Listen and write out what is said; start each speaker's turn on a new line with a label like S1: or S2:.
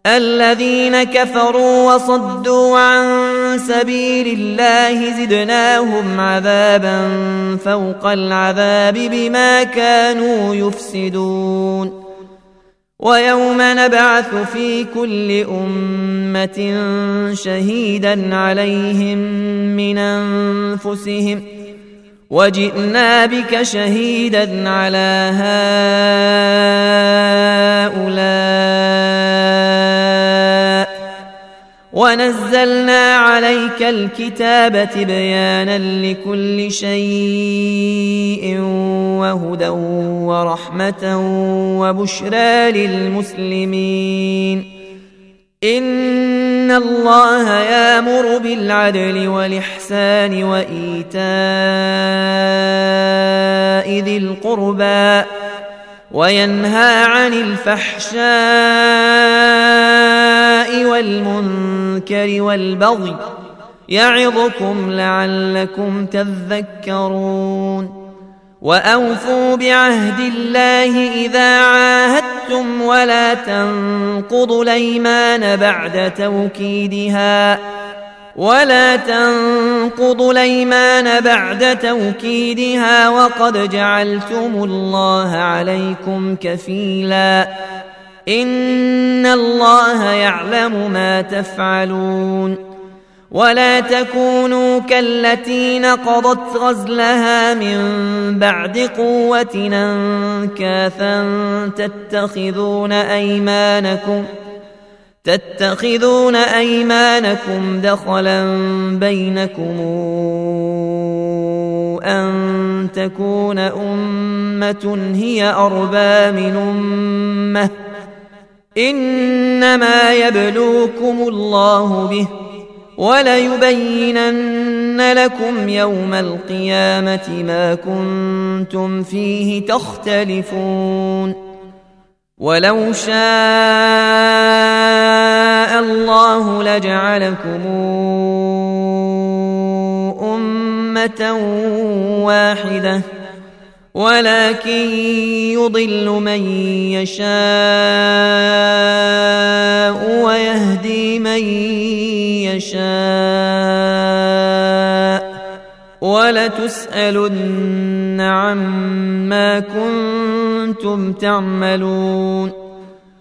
S1: الذين كفروا وصدوا عن سبيل الله زدناهم عذابا فوق العذاب بما كانوا يفسدون ويوم نبعث في كل أمة شهيدا عليهم من أنفسهم وجئنا بك شهيدا على هؤلاء ونزلنا عليك الكتاب تبيانا لكل شيء وهدى ورحمة وبشرى للمسلمين إن الله يأمر بالعدل والإحسان وإيتاء ذي القربى وينهى عن الفحشاء والمنكر والبغي يعظكم لعلكم تذكرون وأوفوا بعهد الله إذا عاهدتم ولا تنقضوا الأيمان بعد توكيدها وقد جعلتم الله عليكم كفيلا إن الله يعلم ما تفعلون ولا تكونوا كالتي نقضت غزلها من بعد قوة أنكاثا تتخذون أيمانكم دخلا بينكم أن تكون أمة هي أربى من أمة إنما يبلوكم الله به وليبينن لكم يوم القيامة ما كنتم فيه تختلفون ولو شاء الله لجعلكم أمة واحدة ولكن يضل من يشاء ويهدي من يشاء ولتسألن عما كنتم تعملون